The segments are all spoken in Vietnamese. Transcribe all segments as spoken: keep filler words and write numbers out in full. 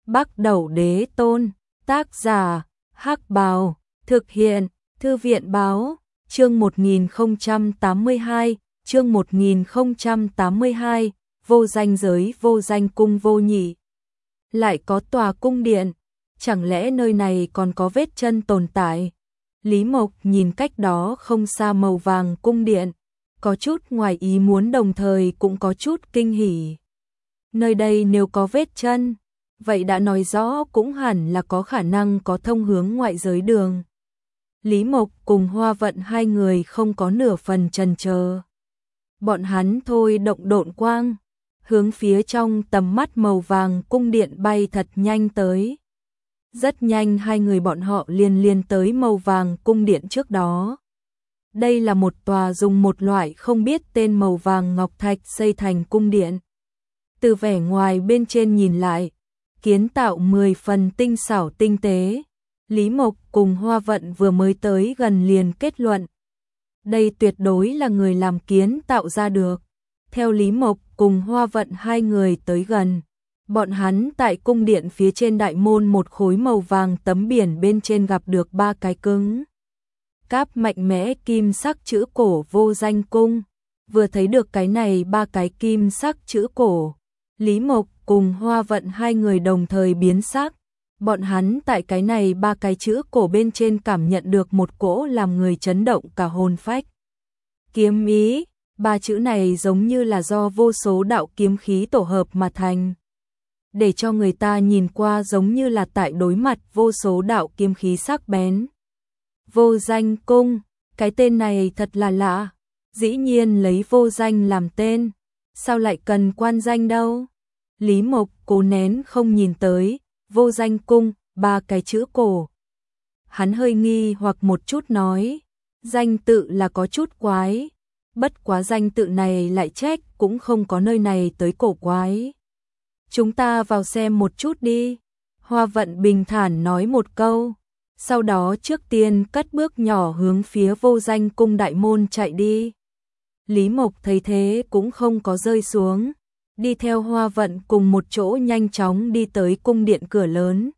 Bắc Đẩu Đế Tôn, tác giả, Hắc Bào, thực hiện, Thư viện Báo, chương một nghìn không trăm tám mươi hai, chương một nghìn không trăm tám mươi hai, vô danh giới vô danh cung vô nhị. Lại có tòa cung điện, chẳng lẽ nơi này còn có vết chân tồn tại? Lý Mộc nhìn cách đó không xa màu vàng cung điện, có chút ngoài ý muốn đồng thời cũng có chút kinh hỉ. Nơi đây nếu có vết chân, vậy đã nói rõ cũng hẳn là có khả năng có thông hướng ngoại giới đường. Lý Mộc cùng Hoa Vận hai người không có nửa phần chần chờ. Bọn hắn thôi động độn quang, hướng phía trong tầm mắt màu vàng cung điện bay thật nhanh tới. Rất nhanh hai người bọn họ liền liền tới màu vàng cung điện trước đó. Đây là một tòa dùng một loại không biết tên màu vàng ngọc thạch xây thành cung điện. Từ vẻ ngoài bên trên nhìn lại, kiến tạo mười phần tinh xảo tinh tế. Lý Mộc cùng Hoa Vận vừa mới tới gần liền kết luận. Đây tuyệt đối là người làm kiến tạo ra được. Theo Lý Mộc cùng Hoa Vận hai người tới gần, bọn hắn tại cung điện phía trên đại môn một khối màu vàng tấm biển bên trên gặp được ba cái cứng cáp mạnh mẽ kim sắc chữ cổ vô danh cung. Vừa thấy được cái này ba cái kim sắc chữ cổ, Lý Mộc cùng Hoa Vận hai người đồng thời biến sắc. Bọn hắn tại cái này ba cái chữ cổ bên trên cảm nhận được một cỗ làm người chấn động cả hồn phách. Kiếm ý, ba chữ này giống như là do vô số đạo kiếm khí tổ hợp mà thành. Để cho người ta nhìn qua giống như là tại đối mặt vô số đạo kiếm khí sắc bén. Vô danh cung, cái tên này thật là lạ, dĩ nhiên lấy vô danh làm tên, sao lại cần quan danh đâu? Lý Mộc cố nén không nhìn tới, vô danh cung, ba cái chữ cổ. Hắn hơi nghi hoặc một chút nói, danh tự là có chút quái, bất quá danh tự này lại trách cũng không có nơi này tới cổ quái. Chúng ta vào xem một chút đi. Hoa Vận bình thản nói một câu, sau đó trước tiên cất bước nhỏ hướng phía vô danh cung đại môn chạy đi. Lý Mộc thấy thế cũng không có rơi xuống, đi theo Hoa Vận cùng một chỗ nhanh chóng đi tới cung điện cửa lớn.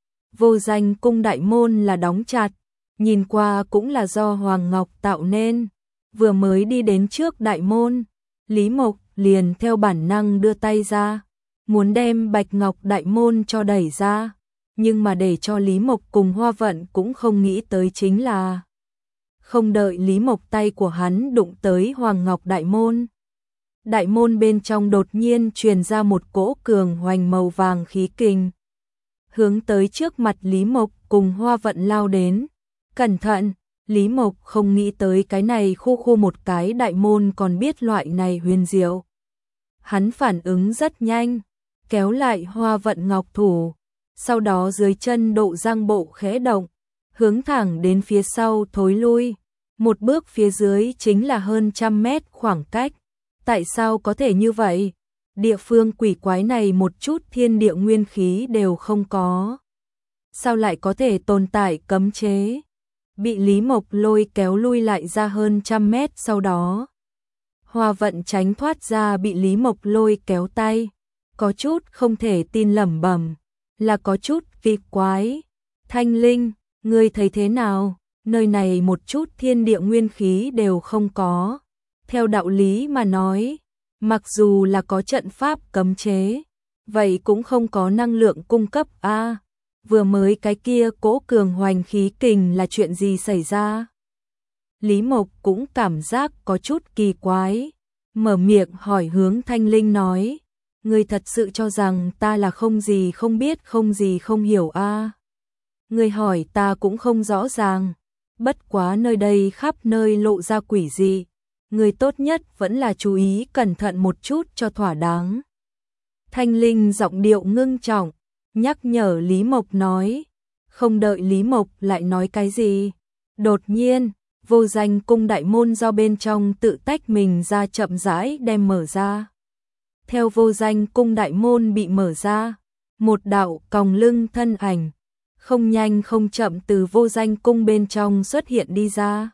Vô danh cung đại môn là đóng chặt, nhìn qua cũng là do Hoàng Ngọc tạo nên. Vừa mới đi đến trước đại môn, Lý Mộc liền theo bản năng đưa tay ra, muốn đem bạch ngọc đại môn cho đẩy ra, nhưng mà để cho Lý Mộc cùng Hoa Vận cũng không nghĩ tới chính là không đợi Lý Mộc tay của hắn đụng tới Hoàng Ngọc đại môn. Đại môn bên trong đột nhiên truyền ra một cỗ cường hoành màu vàng khí kình, hướng tới trước mặt Lý Mộc cùng Hoa Vận lao đến. Cẩn thận, Lý Mộc không nghĩ tới cái này khu khu một cái đại môn còn biết loại này huyền diệu. Hắn phản ứng rất nhanh, kéo lại Hoa Vận ngọc thủ, sau đó dưới chân độ giang bộ khẽ động, hướng thẳng đến phía sau thối lui. Một bước phía dưới chính là hơn trăm mét khoảng cách. Tại sao có thể như vậy? Địa phương quỷ quái này một chút thiên địa nguyên khí đều không có. Sao lại có thể tồn tại cấm chế? Bị Lý Mộc lôi kéo lui lại ra hơn trăm mét sau đó. Hoa Vận tránh thoát ra bị Lý Mộc lôi kéo tay. Có chút không thể tin lẩm bẩm, là có chút kỳ quái. Thanh Linh, ngươi thấy thế nào? Nơi này một chút thiên địa nguyên khí đều không có. Theo đạo lý mà nói, mặc dù là có trận pháp cấm chế, vậy cũng không có năng lượng cung cấp a. À, vừa mới cái kia cỗ cường hoành khí kình là chuyện gì xảy ra? Lý Mộc cũng cảm giác có chút kỳ quái, mở miệng hỏi hướng Thanh Linh nói, ngươi thật sự cho rằng ta là không gì không biết không gì không hiểu a? À? Ngươi hỏi ta cũng không rõ ràng, bất quá nơi đây khắp nơi lộ ra quỷ dị. Người tốt nhất vẫn là chú ý cẩn thận một chút cho thỏa đáng. Thanh Linh giọng điệu ngưng trọng, nhắc nhở Lý Mộc nói. Không đợi Lý Mộc lại nói cái gì, đột nhiên, vô danh cung đại môn do bên trong tự tách mình ra chậm rãi đem mở ra. Theo vô danh cung đại môn bị mở ra, một đạo còng lưng thân ảnh, không nhanh không chậm từ vô danh cung bên trong xuất hiện đi ra.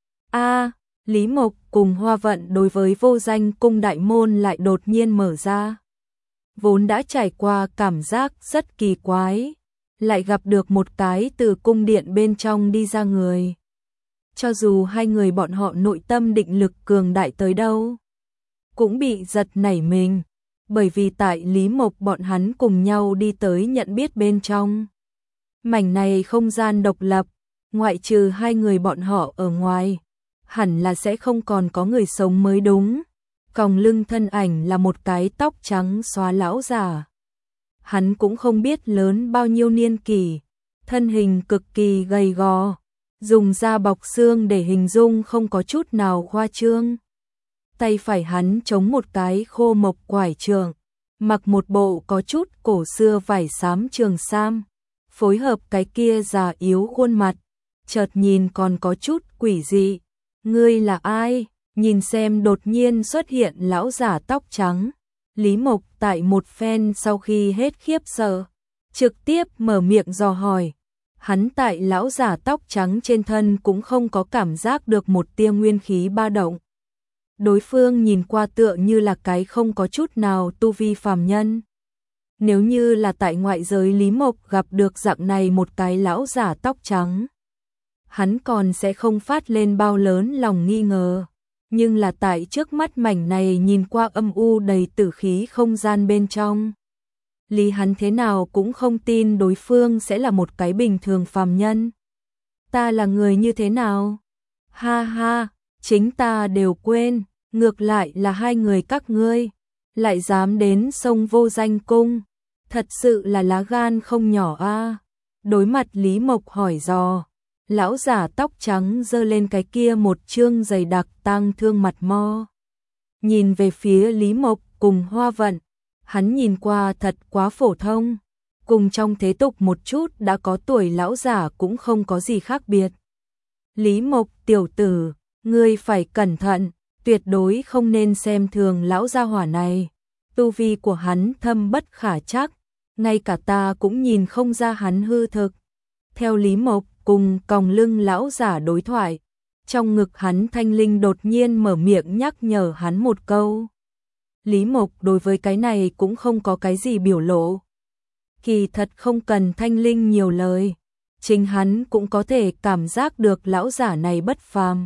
A, Lý Mộc cùng Hoa Vận đối với vô danh cung đại môn lại đột nhiên mở ra. vốn đã trải qua cảm giác rất kỳ quái, lại gặp được một cái từ cung điện bên trong đi ra người. Cho dù hai người bọn họ nội tâm định lực cường đại tới đâu, cũng bị giật nảy mình, bởi vì tại Lý Mộc bọn hắn cùng nhau đi tới nhận biết bên trong. Mảnh này không gian độc lập, ngoại trừ hai người bọn họ ở ngoài, hẳn là sẽ không còn có người sống mới đúng. Còng lưng thân ảnh là một cái tóc trắng xóa lão già. Hắn cũng không biết lớn bao nhiêu niên kỷ, thân hình cực kỳ gầy gò, dùng da bọc xương để hình dung không có chút nào khoa trương. Tay phải hắn chống một cái khô mộc quải trượng, mặc một bộ có chút cổ xưa vải xám trường sam, phối hợp cái kia già yếu khuôn mặt, chợt nhìn còn có chút quỷ dị. Ngươi là ai? Nhìn xem đột nhiên xuất hiện lão giả tóc trắng, Lý Mộc tại một phen sau khi hết khiếp sợ, trực tiếp mở miệng dò hỏi. Hắn tại lão giả tóc trắng trên thân cũng không có cảm giác được một tia nguyên khí ba động. Đối phương nhìn qua tựa như là cái không có chút nào tu vi phàm nhân. Nếu như là tại ngoại giới Lý Mộc gặp được dạng này một cái lão giả tóc trắng, hắn còn sẽ không phát lên bao lớn lòng nghi ngờ. Nhưng là tại trước mắt mảnh này nhìn qua âm u đầy tử khí không gian bên trong, Lý hắn thế nào cũng không tin đối phương sẽ là một cái bình thường phàm nhân. Ta là người như thế nào? Ha ha, chính ta đều quên, ngược lại là hai người các ngươi, lại dám đến sông Vô Danh Cung, thật sự là lá gan không nhỏ a. Đối mặt Lý Mộc hỏi dò, lão giả tóc trắng giơ lên cái kia một trương dày đặc tang thương mặt mo. Nhìn về phía Lý Mộc cùng Hoa Vận, hắn nhìn qua thật quá phổ thông, cùng trong thế tục một chút đã có tuổi lão giả cũng không có gì khác biệt. Lý Mộc tiểu tử, ngươi phải cẩn thận, tuyệt đối không nên xem thường lão gia hỏa này. Tu vi của hắn thâm bất khả trắc, ngay cả ta cũng nhìn không ra hắn hư thực. Theo Lý Mộc cùng còng lưng lão giả đối thoại, trong ngực hắn thanh linh đột nhiên mở miệng nhắc nhở hắn một câu. Lý Mộc đối với cái này cũng không có cái gì biểu lộ. Kỳ thật không cần thanh linh nhiều lời, chính hắn cũng có thể cảm giác được lão giả này bất phàm.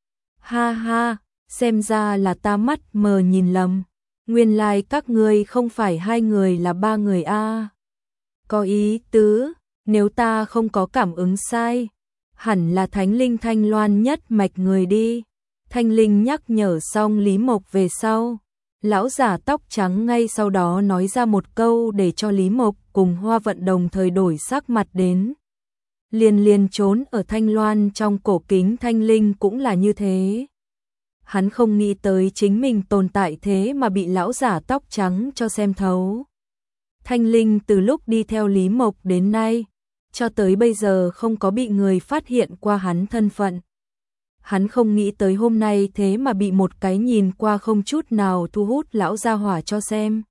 Ha ha, xem ra là ta mắt mờ nhìn lầm, nguyên lai các ngươi không phải hai người là ba người a. Có ý tứ, nếu ta không có cảm ứng sai, hẳn là thánh linh Thanh Loan nhất mạch người đi. Thanh linh nhắc nhở xong Lý Mộc về sau, lão giả tóc trắng ngay sau đó nói ra một câu để cho Lý Mộc cùng Hoa Vận đồng thời đổi sắc mặt đến. Liền liền trốn ở Thanh Loan trong cổ kính thanh linh cũng là như thế. Hắn không nghĩ tới chính mình tồn tại thế mà bị lão giả tóc trắng cho xem thấu. Thanh linh từ lúc đi theo Lý Mộc đến nay, cho tới bây giờ không có bị người phát hiện qua hắn thân phận. Hắn không nghĩ tới hôm nay thế mà bị một cái nhìn qua không chút nào thu hút lão gia hỏa cho xem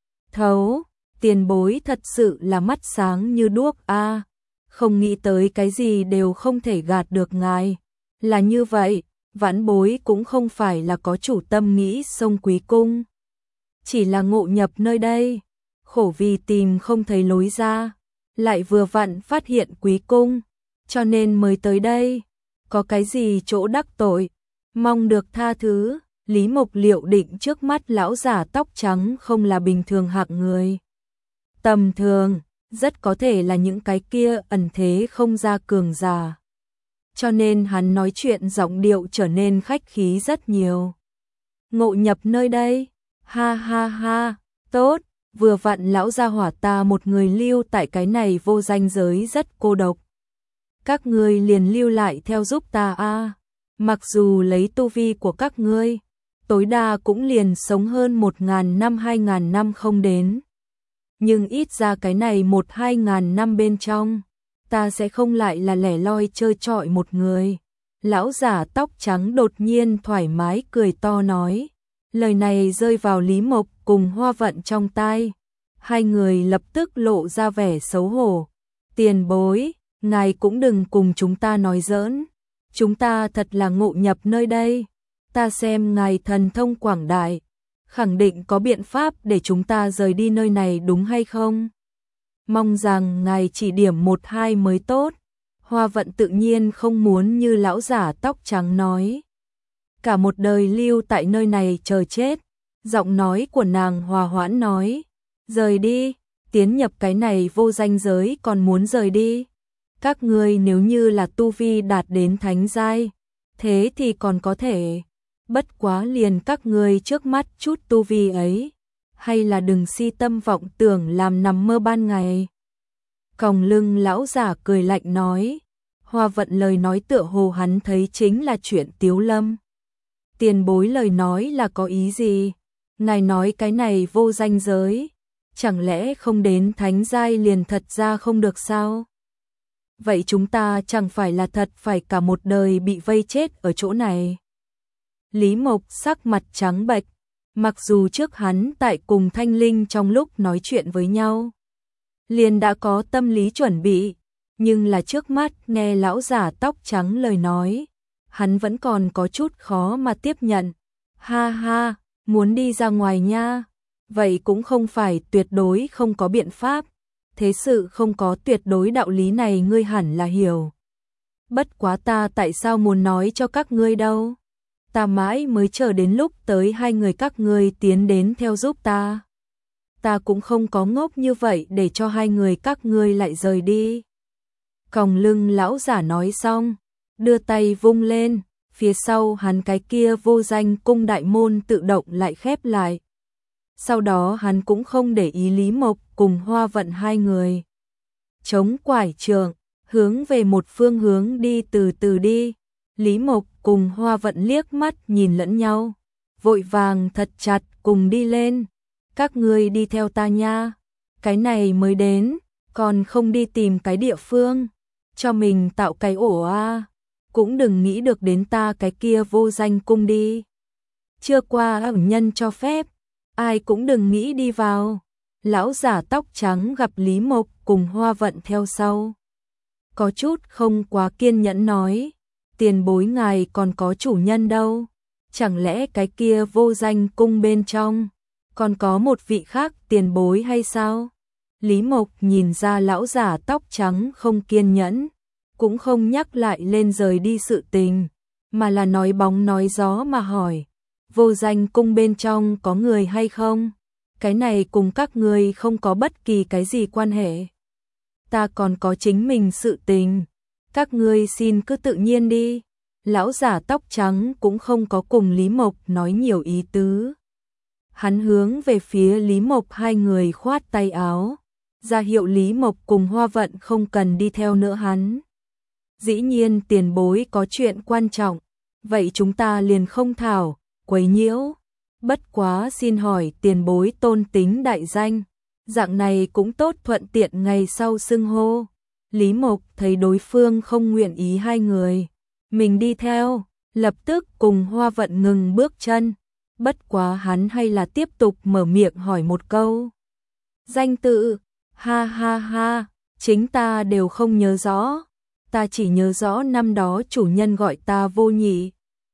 thấu. Tiền bối thật sự là mắt sáng như đuốc a, không nghĩ tới cái gì đều không thể gạt được ngài. Là như vậy, vãn bối cũng không phải là có chủ tâm nghĩ xông Quý cung, chỉ là ngộ nhập nơi đây, khổ vì tìm không thấy lối ra, lại vừa vặn phát hiện Quý cung, cho nên mới tới đây. Có cái gì chỗ đắc tội, mong được tha thứ. Lý Mộc liệu định trước mắt lão giả tóc trắng không là bình thường hạng người tầm thường, rất có thể là những cái kia ẩn thế không ra cường giả. Cho nên hắn nói chuyện giọng điệu trở nên khách khí rất nhiều. Ngộ nhập nơi đây, ha ha ha, tốt, vừa vặn lão gia hỏa ta một người lưu tại cái này vô danh giới rất cô độc. Các ngươi liền lưu lại theo giúp ta a. Mặc dù lấy tu vi của các ngươi, tối đa cũng liền sống hơn một ngàn năm hai ngàn năm không đến. Nhưng ít ra cái này một hai ngàn năm bên trong, ta sẽ không lại là lẻ loi chơi trọi một người. Lão giả tóc trắng đột nhiên thoải mái cười to nói. Lời này rơi vào Lý Mộc cùng Hoa Vận trong tai. Hai người lập tức lộ ra vẻ xấu hổ. Tiền bối, ngài cũng đừng cùng chúng ta nói giỡn. Chúng ta thật là ngộ nhập nơi đây. Ta xem ngài thần thông quảng đại, khẳng định có biện pháp để chúng ta rời đi nơi này đúng hay không? Mong rằng ngài chỉ điểm một hai mới tốt. Hoa Vận tự nhiên không muốn như lão giả tóc trắng nói. Cả một đời lưu tại nơi này chờ chết. Giọng nói của nàng hòa hoãn nói. Rời đi, tiến nhập cái này vô danh giới còn muốn rời đi. Các ngươi nếu như là tu vi đạt đến thánh giai, thế thì còn có thể. Bất quá liền các ngươi trước mắt chút tu vi ấy. Hay là đừng si tâm vọng tưởng làm nằm mơ ban ngày. Còng lưng lão giả cười lạnh nói. Hoa Vận lời nói tựa hồ hắn thấy chính là chuyện Tiếu Lâm. Tiền bối lời nói là có ý gì? Ngài nói cái này vô danh giới, chẳng lẽ không đến thánh giai liền thật ra không được sao? Vậy chúng ta chẳng phải là thật phải cả một đời bị vây chết ở chỗ này. Lý Mộc sắc mặt trắng bệch, mặc dù trước hắn tại cùng Thanh Linh trong lúc nói chuyện với nhau, liền đã có tâm lý chuẩn bị, nhưng là trước mắt nghe lão giả tóc trắng lời nói, hắn vẫn còn có chút khó mà tiếp nhận. Ha ha, muốn đi ra ngoài nha, vậy cũng không phải tuyệt đối không có biện pháp, thế sự không có tuyệt đối đạo lý này ngươi hẳn là hiểu. Bất quá ta tại sao muốn nói cho các ngươi đâu? Ta mãi mới chờ đến lúc tới hai người các ngươi tiến đến theo giúp ta. Ta cũng không có ngốc như vậy để cho hai người các ngươi lại rời đi. Còng lưng lão giả nói xong, đưa tay vung lên, phía sau hắn cái kia vô danh cung đại môn tự động lại khép lại. Sau đó hắn cũng không để ý Lý Mộc cùng Hoa Vận hai người. Chống quải trượng, hướng về một phương hướng đi từ từ đi. Lý Mộc cùng Hoa Vận liếc mắt nhìn lẫn nhau, vội vàng thật chặt cùng đi lên. Các ngươi đi theo ta nha, cái này mới đến, còn không đi tìm cái địa phương, cho mình tạo cái ổ a, cũng đừng nghĩ được đến ta cái kia vô danh cung đi. Chưa qua ẩn nhân cho phép, ai cũng đừng nghĩ đi vào. Lão giả tóc trắng gặp Lý Mộc cùng Hoa Vận theo sau, có chút không quá kiên nhẫn nói, tiền bối ngài còn có chủ nhân đâu, chẳng lẽ cái kia vô danh cung bên trong còn có một vị khác tiền bối hay sao? Lý Mộc nhìn ra lão giả tóc trắng không kiên nhẫn, cũng không nhắc lại lên rời đi sự tình, mà là nói bóng nói gió mà hỏi, vô danh cung bên trong có người hay không? Cái này cùng các ngươi không có bất kỳ cái gì quan hệ. Ta còn có chính mình sự tình, các ngươi xin cứ tự nhiên đi. Lão giả tóc trắng cũng không có cùng Lý Mộc nói nhiều ý tứ. Hắn hướng về phía Lý Mộc hai người khoát tay áo, ra hiệu Lý Mộc cùng Hoa Vận không cần đi theo nữa hắn. Dĩ nhiên tiền bối có chuyện quan trọng, vậy chúng ta liền không thảo, quấy nhiễu. Bất quá xin hỏi tiền bối tôn tính đại danh, dạng này cũng tốt thuận tiện ngày sau xưng hô. Lý Mộc thấy đối phương không nguyện ý hai người mình đi theo, lập tức cùng Hoa Vận ngừng bước chân. Bất quá hắn hay là tiếp tục mở miệng hỏi một câu. Danh tự, ha ha ha, chính ta đều không nhớ rõ, ta chỉ nhớ rõ năm đó chủ nhân gọi ta Vô Nhị.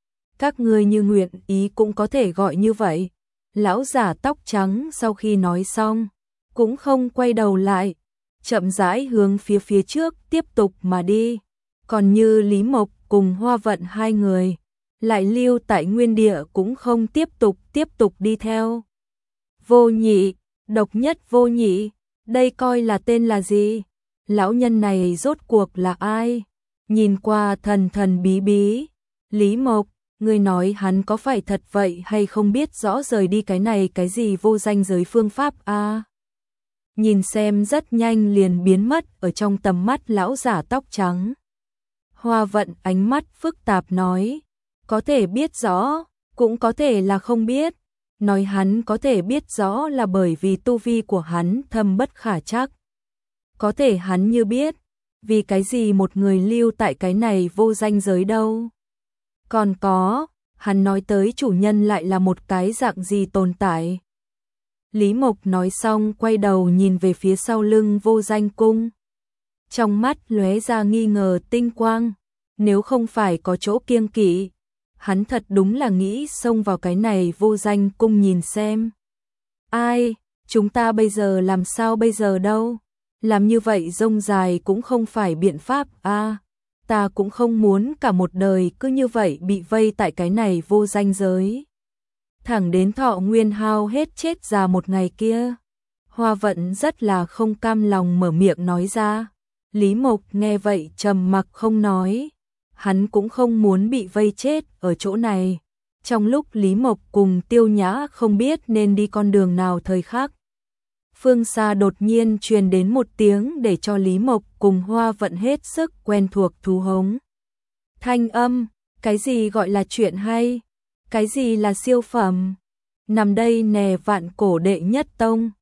Các ngươi như nguyện ý cũng có thể gọi như vậy. Lão giả tóc trắng sau khi nói xong, cũng không quay đầu lại, chậm rãi hướng phía phía trước tiếp tục mà đi. Còn như Lý Mộc cùng Hoa Vận hai người, lại lưu tại nguyên địa cũng không tiếp tục tiếp tục đi theo. Vô Nhị, độc nhất Vô Nhị, đây coi là tên là gì? Lão nhân này rốt cuộc là ai? Nhìn qua thần thần bí bí. Lý Mộc, ngươi nói hắn có phải thật vậy hay không biết rõ rời đi cái này cái gì vô danh giới phương pháp a? À? Nhìn xem rất nhanh liền biến mất ở trong tầm mắt lão giả tóc trắng. Hoa Vận ánh mắt phức tạp nói, có thể biết rõ, cũng có thể là không biết. Nói hắn có thể biết rõ là bởi vì tu vi của hắn thâm bất khả trắc. Có thể hắn như biết, vì cái gì một người lưu tại cái này vô danh giới đâu. Còn có, hắn nói tới chủ nhân lại là một cái dạng gì tồn tại. Lý Mộc nói xong quay đầu nhìn về phía sau lưng vô danh cung. Trong mắt lóe ra nghi ngờ tinh quang, nếu không phải có chỗ kiêng kỵ, hắn thật đúng là nghĩ xông vào cái này vô danh cung nhìn xem. Ai, chúng ta bây giờ làm sao bây giờ đâu? Làm như vậy rông dài cũng không phải biện pháp a. À, ta cũng không muốn cả một đời cứ như vậy bị vây tại cái này vô danh giới. Thẳng đến thọ nguyên hao hết chết già một ngày kia. Hoa Vận rất là không cam lòng mở miệng nói ra. Lý Mộc nghe vậy trầm mặc không nói. Hắn cũng không muốn bị vây chết ở chỗ này. Trong lúc Lý Mộc cùng Tiêu Nhã không biết nên đi con đường nào thời khắc, phương xa đột nhiên truyền đến một tiếng để cho Lý Mộc cùng Hoa Vận hết sức quen thuộc thú hống. Thanh âm, cái gì gọi là chuyện hay? Cái gì là siêu phẩm? Nằm đây nè vạn cổ đệ nhất tông.